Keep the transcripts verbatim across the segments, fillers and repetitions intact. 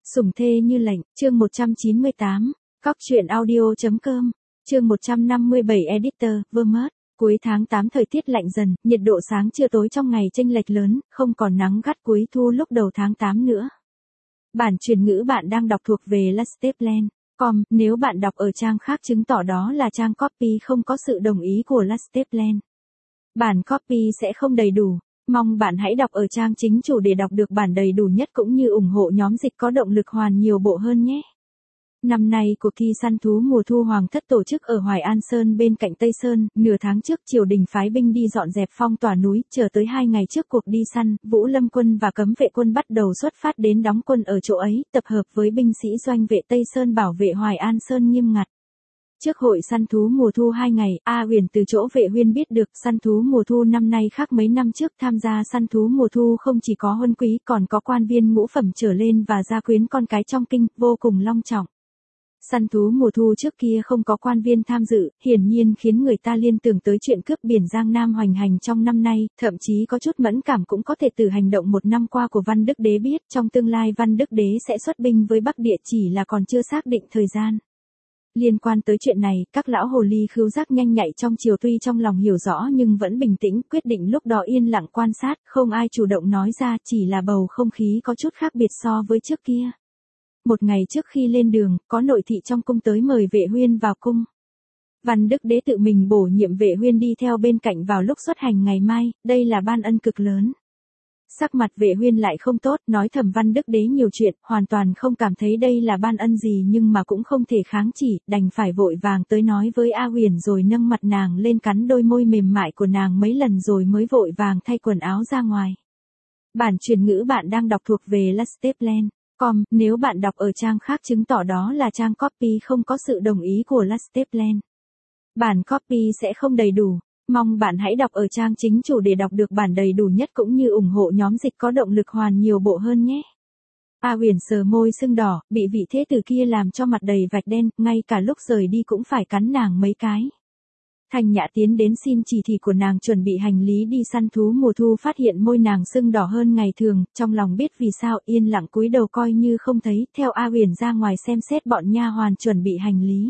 Sủng thê như lệnh, chương một trăm chín mươi tám, cóc truyện audio.com, chương một trăm năm mươi bảy Editor, Vermont. Cuối tháng tám thời tiết lạnh dần, nhiệt độ sáng trưa tối trong ngày chênh lệch lớn, không còn nắng gắt cuối thu lúc đầu tháng tám nữa. Bản truyền ngữ bạn đang đọc thuộc về Lasteplan chấm com, nếu bạn đọc ở trang khác chứng tỏ đó là trang copy không có sự đồng ý của Lasteplan. Bản copy sẽ không đầy đủ. Mong bạn hãy đọc ở trang chính chủ để đọc được bản đầy đủ nhất cũng như ủng hộ nhóm dịch có động lực hoàn nhiều bộ hơn nhé. Năm nay cuộc thi săn thú mùa thu Hoàng thất tổ chức ở Hoài An Sơn bên cạnh Tây Sơn, nửa tháng trước triều đình phái binh đi dọn dẹp phong tỏa núi, chờ tới hai ngày trước cuộc đi săn, Vũ Lâm quân và cấm vệ quân bắt đầu xuất phát đến đóng quân ở chỗ ấy, tập hợp với binh sĩ doanh vệ Tây Sơn bảo vệ Hoài An Sơn nghiêm ngặt. Trước hội săn thú mùa thu hai ngày, A Huyền từ chỗ vệ huyên biết được săn thú mùa thu năm nay khác mấy năm trước, tham gia săn thú mùa thu không chỉ có huân quý còn có quan viên ngũ phẩm trở lên và gia quyến con cái trong kinh, vô cùng long trọng. Săn thú mùa thu trước kia không có quan viên tham dự, hiển nhiên khiến người ta liên tưởng tới chuyện cướp biển Giang Nam hoành hành trong năm nay, thậm chí có chút mẫn cảm cũng có thể từ hành động một năm qua của Văn Đức Đế biết trong tương lai Văn Đức Đế sẽ xuất binh với Bắc Địa, chỉ là còn chưa xác định thời gian. Liên quan tới chuyện này, các lão hồ ly khứu giác nhanh nhạy trong triều tuy trong lòng hiểu rõ nhưng vẫn bình tĩnh, quyết định lúc đó yên lặng quan sát, không ai chủ động nói ra, chỉ là bầu không khí có chút khác biệt so với trước kia. Một ngày trước khi lên đường, có nội thị trong cung tới mời vệ huyên vào cung. Văn Đức Đế tự mình bổ nhiệm vệ huyên đi theo bên cạnh vào lúc xuất hành ngày mai, đây là ban ân cực lớn. Sắc mặt vệ huyên lại không tốt, nói thầm Văn Đức Đế nhiều chuyện, hoàn toàn không cảm thấy đây là ban ân gì nhưng mà cũng không thể kháng chỉ, đành phải vội vàng tới nói với A Huyền rồi nâng mặt nàng lên cắn đôi môi mềm mại của nàng mấy lần rồi mới vội vàng thay quần áo ra ngoài. Bản truyền ngữ bạn đang đọc thuộc về Lasteplan chấm com, nếu bạn đọc ở trang khác chứng tỏ đó là trang copy không có sự đồng ý của Lasteplan. Bản copy sẽ không đầy đủ. Mong bạn hãy đọc ở trang chính chủ để đọc được bản đầy đủ nhất cũng như ủng hộ nhóm dịch có động lực hoàn nhiều bộ hơn nhé. A Huyền sờ môi sưng đỏ, bị vị thế tử kia làm cho mặt đầy vạch đen, ngay cả lúc rời đi cũng phải cắn nàng mấy cái. Thanh Nhã tiến đến xin chỉ thị của nàng chuẩn bị hành lý đi săn thú mùa thu, phát hiện môi nàng sưng đỏ hơn ngày thường, trong lòng biết vì sao, yên lặng cúi đầu coi như không thấy, theo A Huyền ra ngoài xem xét bọn nha hoàn chuẩn bị hành lý.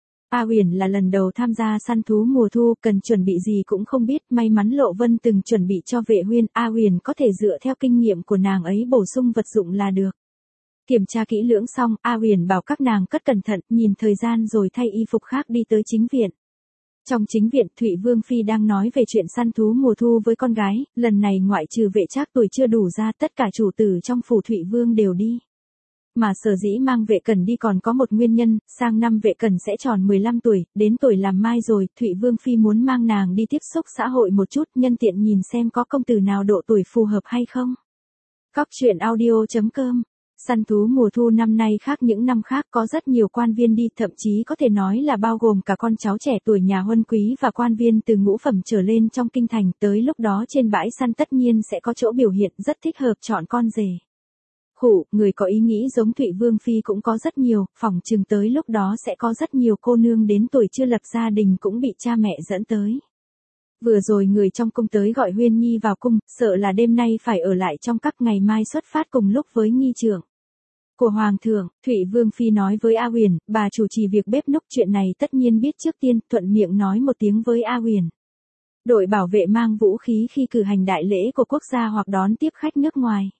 A Huyền là lần đầu tham gia săn thú mùa thu, cần chuẩn bị gì cũng không biết, may mắn Lộ Vân từng chuẩn bị cho vệ huyên, A Huyền có thể dựa theo kinh nghiệm của nàng ấy bổ sung vật dụng là được. Kiểm tra kỹ lưỡng xong, A Huyền bảo các nàng cất cẩn thận, nhìn thời gian rồi thay y phục khác đi tới chính viện. Trong chính viện, Thụy Vương Phi đang nói về chuyện săn thú mùa thu với con gái, lần này ngoại trừ vệ trác tuổi chưa đủ ra, tất cả chủ tử trong phủ Thụy Vương đều đi. Mà sở dĩ mang vệ cẩn đi còn có một nguyên nhân, sang năm vệ cẩn sẽ tròn mười lăm tuổi, đến tuổi làm mai rồi, Thụy Vương Phi muốn mang nàng đi tiếp xúc xã hội một chút, nhân tiện nhìn xem có công tử nào độ tuổi phù hợp hay không. Cóc truyện audio.com. Săn thú mùa thu năm nay khác những năm khác, có rất nhiều quan viên đi, thậm chí có thể nói là bao gồm cả con cháu trẻ tuổi nhà huân quý và quan viên từ ngũ phẩm trở lên trong kinh thành, tới lúc đó trên bãi săn tất nhiên sẽ có chỗ biểu hiện rất thích hợp chọn con rể. Khủ, người có ý nghĩ giống Thụy Vương Phi cũng có rất nhiều, phỏng chừng tới lúc đó sẽ có rất nhiều cô nương đến tuổi chưa lập gia đình cũng bị cha mẹ dẫn tới. Vừa rồi người trong cung tới gọi Huyên Nhi vào cung, sợ là đêm nay phải ở lại trong các ngày mai xuất phát cùng lúc với nghi trưởng của Hoàng thượng. Thụy Vương Phi nói với A Huyền, bà chủ trì việc bếp núc, chuyện này tất nhiên biết trước tiên, thuận miệng nói một tiếng với A Huyền. Đội bảo vệ mang vũ khí khi cử hành đại lễ của quốc gia hoặc đón tiếp khách nước ngoài.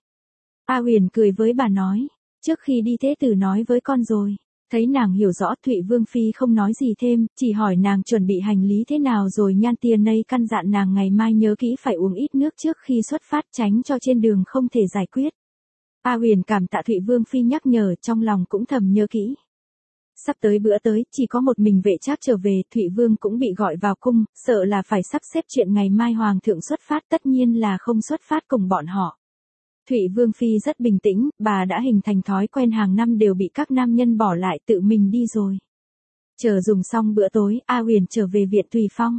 A Huyền cười với bà nói, trước khi đi thế tử nói với con rồi. Thấy nàng hiểu rõ, Thụy Vương Phi không nói gì thêm, chỉ hỏi nàng chuẩn bị hành lý thế nào rồi nhan tiền nây căn dặn nàng ngày mai nhớ kỹ phải uống ít nước trước khi xuất phát, tránh cho trên đường không thể giải quyết. A Huyền cảm tạ Thụy Vương Phi nhắc nhở, trong lòng cũng thầm nhớ kỹ. Sắp tới bữa tới, chỉ có một mình vệ trác trở về, Thụy Vương cũng bị gọi vào cung, sợ là phải sắp xếp chuyện ngày mai Hoàng thượng xuất phát, tất nhiên là không xuất phát cùng bọn họ. Thụy Vương Phi rất bình tĩnh, bà đã hình thành thói quen hàng năm đều bị các nam nhân bỏ lại tự mình đi rồi. Chờ dùng xong bữa tối, A Huyền trở về viện Tùy Phong.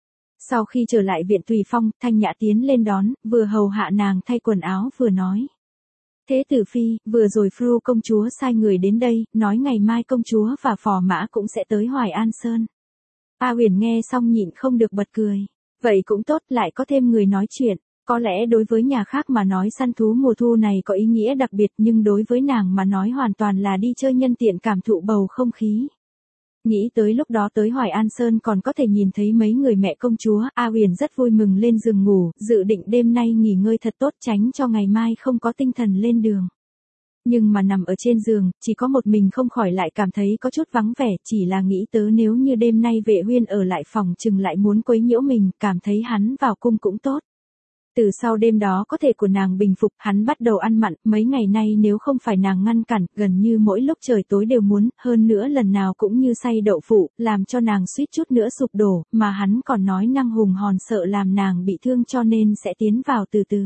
Sau khi trở lại viện Tùy Phong, Thanh Nhã tiến lên đón, vừa hầu hạ nàng thay quần áo vừa nói. Thế tử Phi, vừa rồi Fru công chúa sai người đến đây, nói ngày mai công chúa và phò mã cũng sẽ tới Hoài An Sơn. A Huyền nghe xong nhịn không được bật cười. Vậy cũng tốt, lại có thêm người nói chuyện. Có lẽ đối với nhà khác mà nói săn thú mùa thu này có ý nghĩa đặc biệt nhưng đối với nàng mà nói hoàn toàn là đi chơi nhân tiện cảm thụ bầu không khí. Nghĩ tới lúc đó tới Hoài An Sơn còn có thể nhìn thấy mấy người mẹ công chúa, A Huyền rất vui mừng lên giường ngủ, dự định đêm nay nghỉ ngơi thật tốt tránh cho ngày mai không có tinh thần lên đường. Nhưng mà nằm ở trên giường, chỉ có một mình không khỏi lại cảm thấy có chút vắng vẻ, chỉ là nghĩ tớ nếu như đêm nay Vệ Huyên ở lại phòng chừng lại muốn quấy nhiễu mình, cảm thấy hắn vào cung cũng tốt. Từ sau đêm đó có thể của nàng bình phục, hắn bắt đầu ăn mặn, mấy ngày nay nếu không phải nàng ngăn cản, gần như mỗi lúc trời tối đều muốn, hơn nữa lần nào cũng như xay đậu phụ, làm cho nàng suýt chút nữa sụp đổ, mà hắn còn nói năng hùng hòn sợ làm nàng bị thương cho nên sẽ tiến vào từ từ.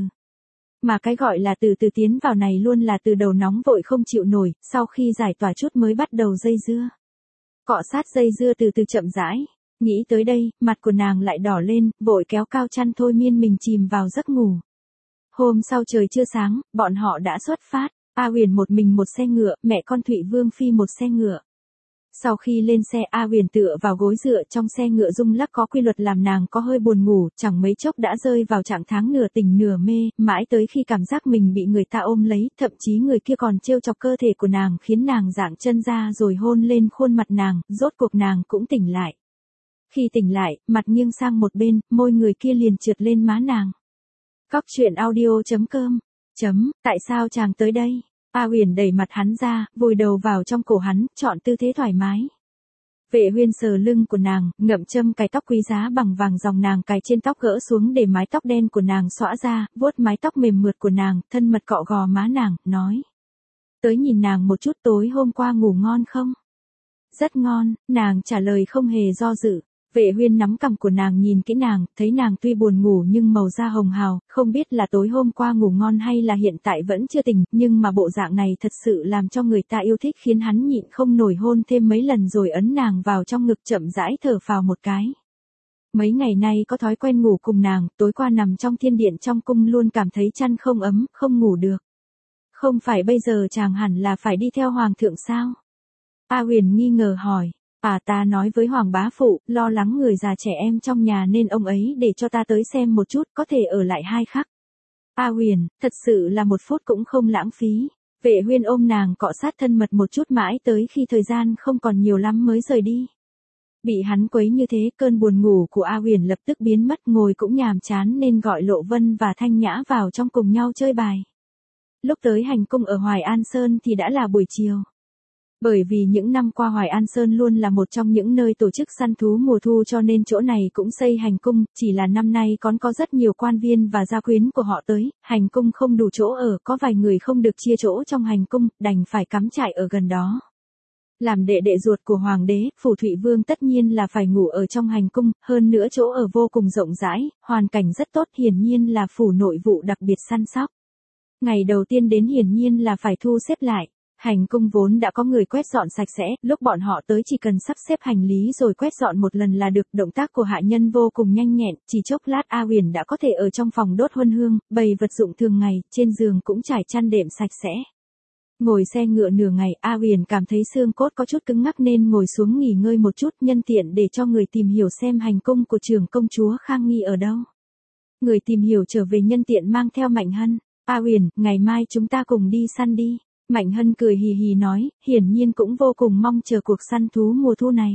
Mà cái gọi là từ từ tiến vào này luôn là từ đầu nóng vội không chịu nổi, sau khi giải tỏa chút mới bắt đầu dây dưa. Cọ sát dây dưa từ từ chậm rãi. Nghĩ tới đây, mặt của nàng lại đỏ lên, vội kéo cao chăn thôi miên mình chìm vào giấc ngủ. Hôm sau trời chưa sáng, bọn họ đã xuất phát, A Huyền một mình một xe ngựa, mẹ con Thụy Vương Phi một xe ngựa. Sau khi lên xe A Huyền tựa vào gối dựa trong xe ngựa rung lắc có quy luật làm nàng có hơi buồn ngủ, chẳng mấy chốc đã rơi vào trạng thái nửa tỉnh nửa mê, mãi tới khi cảm giác mình bị người ta ôm lấy, thậm chí người kia còn trêu chọc cơ thể của nàng khiến nàng dạng chân ra rồi hôn lên khuôn mặt nàng, rốt cuộc nàng cũng tỉnh lại. Khi tỉnh lại, mặt nghiêng sang một bên, môi người kia liền trượt lên má nàng. Cóc truyện audio chấm com chấm, tại sao chàng tới đây? A Huyền đẩy mặt hắn ra, vùi đầu vào trong cổ hắn, chọn tư thế thoải mái. Vệ Huyên sờ lưng của nàng, ngậm châm cài tóc quý giá bằng vàng dòng nàng cài trên tóc gỡ xuống để mái tóc đen của nàng xõa ra, vuốt mái tóc mềm mượt của nàng, thân mật cọ gò má nàng, nói. Tới nhìn nàng một chút tối hôm qua ngủ ngon không? Rất ngon, nàng trả lời không hề do dự. Vệ Huyên nắm cằm của nàng nhìn kỹ nàng, thấy nàng tuy buồn ngủ nhưng màu da hồng hào, không biết là tối hôm qua ngủ ngon hay là hiện tại vẫn chưa tỉnh, nhưng mà bộ dạng này thật sự làm cho người ta yêu thích khiến hắn nhịn không nổi hôn thêm mấy lần rồi ấn nàng vào trong ngực chậm rãi thở phào một cái. Mấy ngày nay có thói quen ngủ cùng nàng, tối qua nằm trong thiên điện trong cung luôn cảm thấy chăn không ấm, không ngủ được. Không phải bây giờ chàng hẳn là phải đi theo hoàng thượng sao? A Huyền nghi ngờ hỏi. À ta nói với Hoàng bá phụ, lo lắng người già trẻ em trong nhà nên ông ấy để cho ta tới xem một chút, có thể ở lại hai khắc. A Huyền, thật sự là một phút cũng không lãng phí. Vệ Huyên ôm nàng cọ sát thân mật một chút mãi tới khi thời gian không còn nhiều lắm mới rời đi. Bị hắn quấy như thế, cơn buồn ngủ của A Huyền lập tức biến mất, ngồi cũng nhàm chán nên gọi Lộ Vân và Thanh Nhã vào trong cùng nhau chơi bài. Lúc tới hành cung ở Hoài An Sơn thì đã là buổi chiều. Bởi vì những năm qua Hoài An Sơn luôn là một trong những nơi tổ chức săn thú mùa thu cho nên chỗ này cũng xây hành cung, chỉ là năm nay còn có rất nhiều quan viên và gia quyến của họ tới, hành cung không đủ chỗ ở, có vài người không được chia chỗ trong hành cung, đành phải cắm trại ở gần đó. Làm đệ đệ ruột của hoàng đế, Phủ Thụy Vương tất nhiên là phải ngủ ở trong hành cung, hơn nữa chỗ ở vô cùng rộng rãi, hoàn cảnh rất tốt, hiển nhiên là phủ nội vụ đặc biệt săn sóc. Ngày đầu tiên đến hiển nhiên là phải thu xếp lại. Hành cung vốn đã có người quét dọn sạch sẽ, lúc bọn họ tới chỉ cần sắp xếp hành lý rồi quét dọn một lần là được, động tác của hạ nhân vô cùng nhanh nhẹn, chỉ chốc lát A Huyền đã có thể ở trong phòng đốt huân hương, bày vật dụng thường ngày, trên giường cũng trải chăn đệm sạch sẽ. Ngồi xe ngựa nửa ngày, A Huyền cảm thấy xương cốt có chút cứng ngắc nên ngồi xuống nghỉ ngơi một chút, nhân tiện để cho người tìm hiểu xem hành cung của trưởng công chúa Khang Nghi ở đâu. Người tìm hiểu trở về nhân tiện mang theo Mạnh Hân. A Huyền, ngày mai chúng ta cùng đi săn đi. Mạnh Hân cười hì hì nói, hiển nhiên cũng vô cùng mong chờ cuộc săn thú mùa thu này.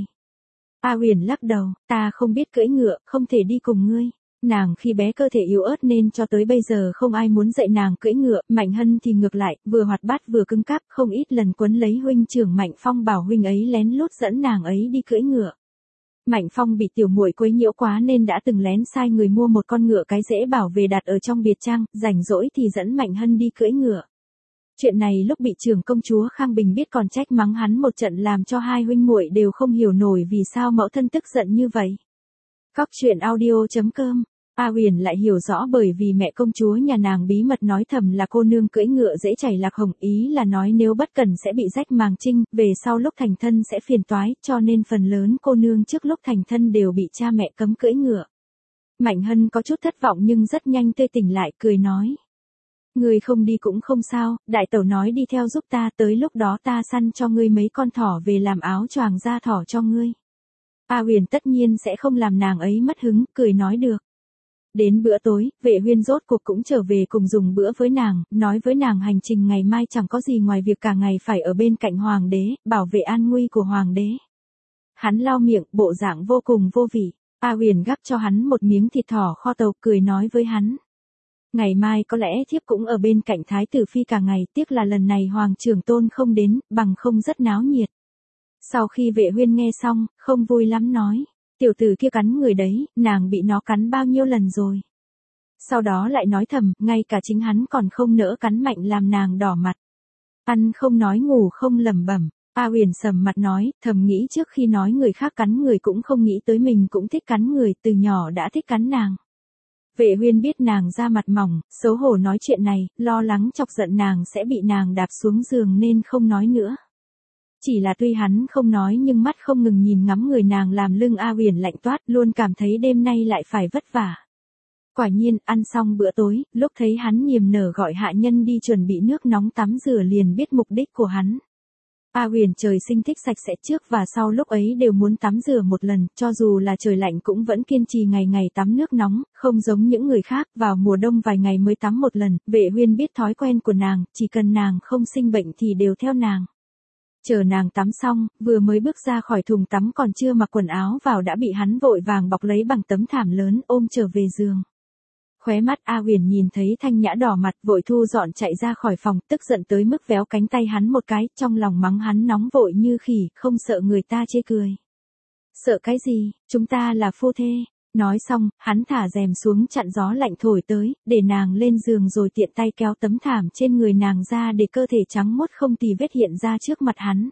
A Huyền lắc đầu, ta không biết cưỡi ngựa, không thể đi cùng ngươi. Nàng khi bé cơ thể yếu ớt nên cho tới bây giờ không ai muốn dạy nàng cưỡi ngựa, Mạnh Hân thì ngược lại, vừa hoạt bát vừa cứng cáp, không ít lần quấn lấy huynh trưởng Mạnh Phong bảo huynh ấy lén lút dẫn nàng ấy đi cưỡi ngựa. Mạnh Phong bị tiểu muội quấy nhiễu quá nên đã từng lén sai người mua một con ngựa cái dễ bảo về đặt ở trong biệt trang, rảnh rỗi thì dẫn Mạnh Hân đi cưỡi ngựa. Chuyện này lúc bị trưởng công chúa Khang Bình biết còn trách mắng hắn một trận làm cho hai huynh muội đều không hiểu nổi vì sao mẫu thân tức giận như vậy. Cóc truyện audio chấm com A Huyền lại hiểu rõ bởi vì mẹ công chúa nhà nàng bí mật nói thầm là cô nương cưỡi ngựa dễ chảy lạc hồng, ý là nói nếu bất cẩn sẽ bị rách màng trinh, về sau lúc thành thân sẽ phiền toái, cho nên phần lớn cô nương trước lúc thành thân đều bị cha mẹ cấm cưỡi ngựa. Mạnh Hân có chút thất vọng nhưng rất nhanh tươi tỉnh lại, cười nói. Ngươi không đi cũng không sao, đại tẩu nói đi theo giúp ta, tới lúc đó ta săn cho ngươi mấy con thỏ về làm áo choàng da thỏ cho ngươi. A Huyền tất nhiên sẽ không làm nàng ấy mất hứng, cười nói được. Đến bữa tối, Vệ Huyên rốt cuộc cũng trở về cùng dùng bữa với nàng, nói với nàng hành trình ngày mai chẳng có gì ngoài việc cả ngày phải ở bên cạnh hoàng đế, bảo vệ an nguy của hoàng đế. Hắn lau miệng, bộ dạng vô cùng vô vị. A Huyền gắp cho hắn một miếng thịt thỏ kho tàu, cười nói với hắn. Ngày mai có lẽ thiếp cũng ở bên cạnh Thái tử Phi cả ngày, tiếc là lần này Hoàng trưởng tôn không đến, bằng không rất náo nhiệt. Sau khi Vệ Huyên nghe xong, không vui lắm nói. Tiểu tử kia cắn người đấy, nàng bị nó cắn bao nhiêu lần rồi. Sau đó lại nói thầm, ngay cả chính hắn còn không nỡ cắn mạnh làm nàng đỏ mặt. Ăn không nói ngủ không lẩm bẩm. A Huyền sầm mặt nói, thầm nghĩ trước khi nói người khác cắn người cũng không nghĩ tới mình cũng thích cắn người, từ nhỏ đã thích cắn nàng. Vệ Huyên biết nàng da mặt mỏng, xấu hổ nói chuyện này, lo lắng chọc giận nàng sẽ bị nàng đạp xuống giường nên không nói nữa. Chỉ là tuy hắn không nói nhưng mắt không ngừng nhìn ngắm người nàng làm lưng A Huyền lạnh toát, luôn cảm thấy đêm nay lại phải vất vả. Quả nhiên, ăn xong bữa tối, lúc thấy hắn niềm nở gọi hạ nhân đi chuẩn bị nước nóng tắm rửa liền biết mục đích của hắn. A Huyền trời sinh thích sạch sẽ, trước và sau lúc ấy đều muốn tắm rửa một lần, cho dù là trời lạnh cũng vẫn kiên trì ngày ngày tắm nước nóng, không giống những người khác, vào mùa đông vài ngày mới tắm một lần. Vệ Huyên biết thói quen của nàng, chỉ cần nàng không sinh bệnh thì đều theo nàng. Chờ nàng tắm xong, vừa mới bước ra khỏi thùng tắm còn chưa mặc quần áo vào đã bị hắn vội vàng bọc lấy bằng tấm thảm lớn ôm trở về giường. Khóe mắt A Huyền nhìn thấy Thanh Nhã đỏ mặt vội thu dọn chạy ra khỏi phòng, tức giận tới mức véo cánh tay hắn một cái, trong lòng mắng hắn nóng vội như khỉ, không sợ người ta chê cười. Sợ cái gì, chúng ta là phu thê. Nói xong, hắn thả rèm xuống chặn gió lạnh thổi tới, để nàng lên giường rồi tiện tay kéo tấm thảm trên người nàng ra để cơ thể trắng muốt không tì vết hiện ra trước mặt hắn.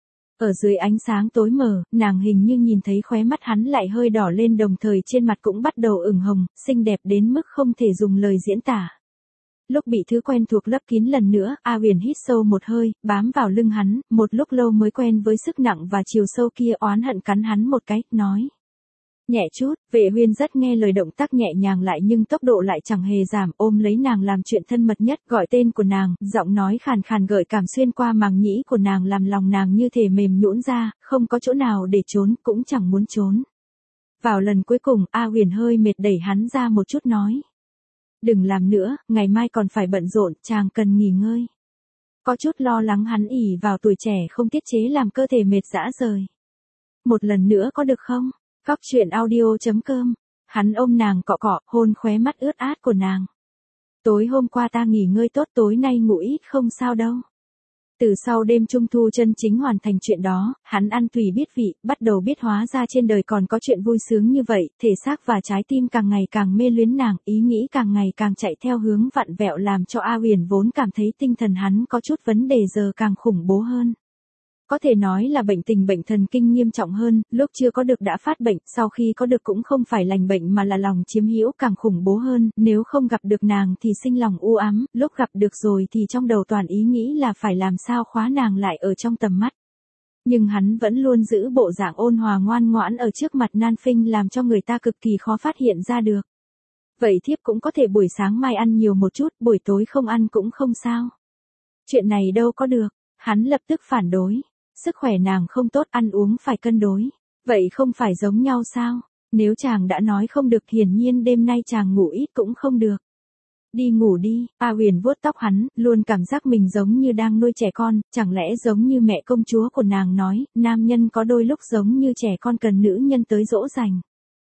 Ở dưới ánh sáng tối mờ, nàng hình như nhìn thấy khóe mắt hắn lại hơi đỏ lên đồng thời trên mặt cũng bắt đầu ửng hồng, xinh đẹp đến mức không thể dùng lời diễn tả. Lúc bị thứ quen thuộc lấp kín lần nữa, A Huyền hít sâu một hơi, bám vào lưng hắn, một lúc lâu mới quen với sức nặng và chiều sâu kia, oán hận cắn hắn một cái, nói. Nhẹ chút, Vệ Huyên rất nghe lời, động tác nhẹ nhàng lại nhưng tốc độ lại chẳng hề giảm, ôm lấy nàng làm chuyện thân mật nhất, gọi tên của nàng, giọng nói khàn khàn gợi cảm xuyên qua màng nhĩ của nàng làm lòng nàng như thể mềm nhũn ra, không có chỗ nào để trốn, cũng chẳng muốn trốn. Vào lần cuối cùng, A Huyền hơi mệt đẩy hắn ra một chút nói. Đừng làm nữa, ngày mai còn phải bận rộn, chàng cần nghỉ ngơi. Có chút lo lắng hắn ỉ vào tuổi trẻ không tiết chế làm cơ thể mệt rã rời. Một lần nữa có được không? Cóc truyện audio chấm com. Hắn ôm nàng cọ cọ, hôn khóe mắt ướt át của nàng. Tối hôm qua ta nghỉ ngơi tốt, tối nay ngủ ít không sao đâu. Từ sau đêm trung thu chân chính hoàn thành chuyện đó, hắn ăn tùy biết vị, bắt đầu biết hóa ra trên đời còn có chuyện vui sướng như vậy, thể xác và trái tim càng ngày càng mê luyến nàng, ý nghĩ càng ngày càng chạy theo hướng vặn vẹo làm cho A Huyền vốn cảm thấy tinh thần hắn có chút vấn đề giờ càng khủng bố hơn. Có thể nói là bệnh tình bệnh thần kinh nghiêm trọng hơn, lúc chưa có được đã phát bệnh, sau khi có được cũng không phải lành bệnh mà là lòng chiếm hữu càng khủng bố hơn, nếu không gặp được nàng thì sinh lòng u ám, lúc gặp được rồi thì trong đầu toàn ý nghĩ là phải làm sao khóa nàng lại ở trong tầm mắt. Nhưng hắn vẫn luôn giữ bộ dạng ôn hòa ngoan ngoãn ở trước mặt nan phinh làm cho người ta cực kỳ khó phát hiện ra được. Vậy thiếp cũng có thể buổi sáng mai ăn nhiều một chút, buổi tối không ăn cũng không sao. Chuyện này đâu có được, hắn lập tức phản đối. Sức khỏe nàng không tốt, ăn uống phải cân đối. Vậy không phải giống nhau sao? Nếu chàng đã nói không được, hiển nhiên đêm nay chàng ngủ ít cũng không được. Đi ngủ đi. A Huyền vuốt tóc hắn, luôn cảm giác mình giống như đang nuôi trẻ con, chẳng lẽ giống như mẹ công chúa của nàng nói, nam nhân có đôi lúc giống như trẻ con cần nữ nhân tới dỗ dành.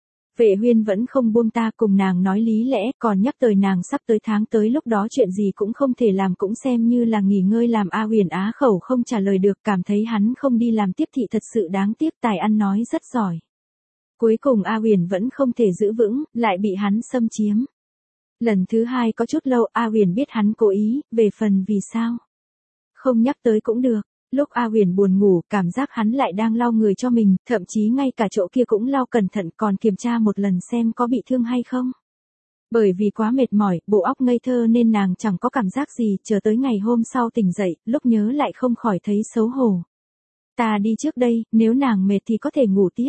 Vệ Huyên vẫn không buông ta, cùng nàng nói lý lẽ, còn nhắc tới nàng sắp tới tháng tới, lúc đó chuyện gì cũng không thể làm, cũng xem như là nghỉ ngơi, làm A Huyền á khẩu không trả lời được, cảm thấy hắn không đi làm tiếp thị thật sự đáng tiếc, tài ăn nói rất giỏi. Cuối cùng A Huyền vẫn không thể giữ vững, lại bị hắn xâm chiếm. Lần thứ hai có chút lâu, A Huyền biết hắn cố ý, về phần vì sao. Không nhắc tới cũng được. Lúc A Huyền buồn ngủ, cảm giác hắn lại đang lau người cho mình, thậm chí ngay cả chỗ kia cũng lau cẩn thận, còn kiểm tra một lần xem có bị thương hay không. Bởi vì quá mệt mỏi, bộ óc ngây thơ nên nàng chẳng có cảm giác gì, chờ tới ngày hôm sau tỉnh dậy, lúc nhớ lại không khỏi thấy xấu hổ. Ta đi trước đây, nếu nàng mệt thì có thể ngủ tiếp.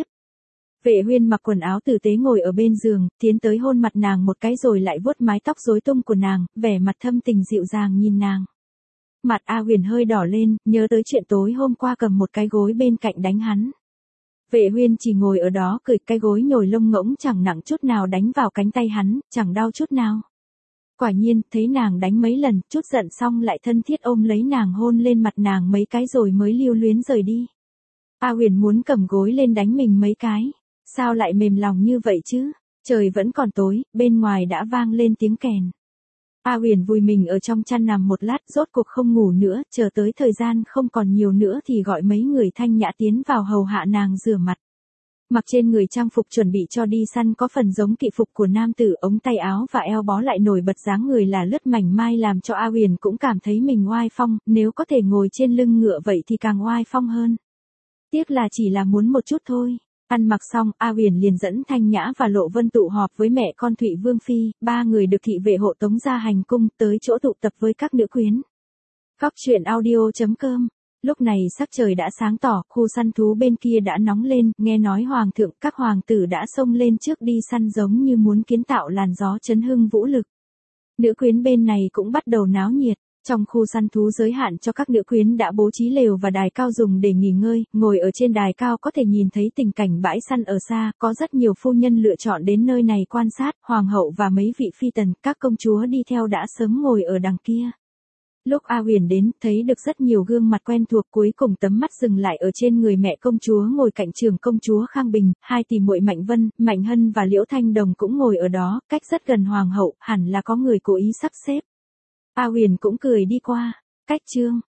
Vệ Huyên mặc quần áo tử tế ngồi ở bên giường, tiến tới hôn mặt nàng một cái rồi lại vuốt mái tóc rối tung của nàng, vẻ mặt thâm tình dịu dàng nhìn nàng. Mặt A Huyền hơi đỏ lên, nhớ tới chuyện tối hôm qua cầm một cái gối bên cạnh đánh hắn. Vệ Huyên chỉ ngồi ở đó cười, cái gối nhồi lông ngỗng chẳng nặng chút nào đánh vào cánh tay hắn, chẳng đau chút nào. Quả nhiên, thấy nàng đánh mấy lần, chút giận xong lại thân thiết ôm lấy nàng hôn lên mặt nàng mấy cái rồi mới lưu luyến rời đi. A Huyền muốn cầm gối lên đánh mình mấy cái. Sao lại mềm lòng như vậy chứ? Trời vẫn còn tối, bên ngoài đã vang lên tiếng kèn. A Huyền vùi mình ở trong chăn nằm một lát, rốt cuộc không ngủ nữa, chờ tới thời gian không còn nhiều nữa thì gọi mấy người thanh nhã tiến vào hầu hạ nàng rửa mặt. Mặc trên người trang phục chuẩn bị cho đi săn có phần giống kỵ phục của nam tử, ống tay áo và eo bó lại nổi bật dáng người là lướt mảnh mai làm cho A Huyền cũng cảm thấy mình oai phong, nếu có thể ngồi trên lưng ngựa vậy thì càng oai phong hơn. Tiếc là chỉ là muốn một chút thôi. Ăn mặc xong, A Huyền liền dẫn Thanh Nhã và Lộ Vân tụ họp với mẹ con Thụy Vương Phi, ba người được thị vệ hộ tống ra hành cung tới chỗ tụ tập với các nữ quyến. Cóc truyện audio chấm com. Lúc này sắc trời đã sáng tỏ, khu săn thú bên kia đã nóng lên, nghe nói hoàng thượng, các hoàng tử đã xông lên trước đi săn giống như muốn kiến tạo làn gió chấn hưng vũ lực. Nữ quyến bên này cũng bắt đầu náo nhiệt. Trong khu săn thú giới hạn cho các nữ quyến đã bố trí lều và đài cao dùng để nghỉ ngơi, ngồi ở trên đài cao có thể nhìn thấy tình cảnh bãi săn ở xa, có rất nhiều phu nhân lựa chọn đến nơi này quan sát, hoàng hậu và mấy vị phi tần, các công chúa đi theo đã sớm ngồi ở đằng kia. Lúc A Huyền đến, thấy được rất nhiều gương mặt quen thuộc, cuối cùng tấm mắt dừng lại ở trên người mẹ công chúa ngồi cạnh trưởng công chúa Khang Bình, hai tỷ muội Mạnh Vân, Mạnh Hân và Liễu Thanh Đồng cũng ngồi ở đó, cách rất gần hoàng hậu, hẳn là có người cố ý sắp xếp. A Huyền cũng cười đi qua. Cách chương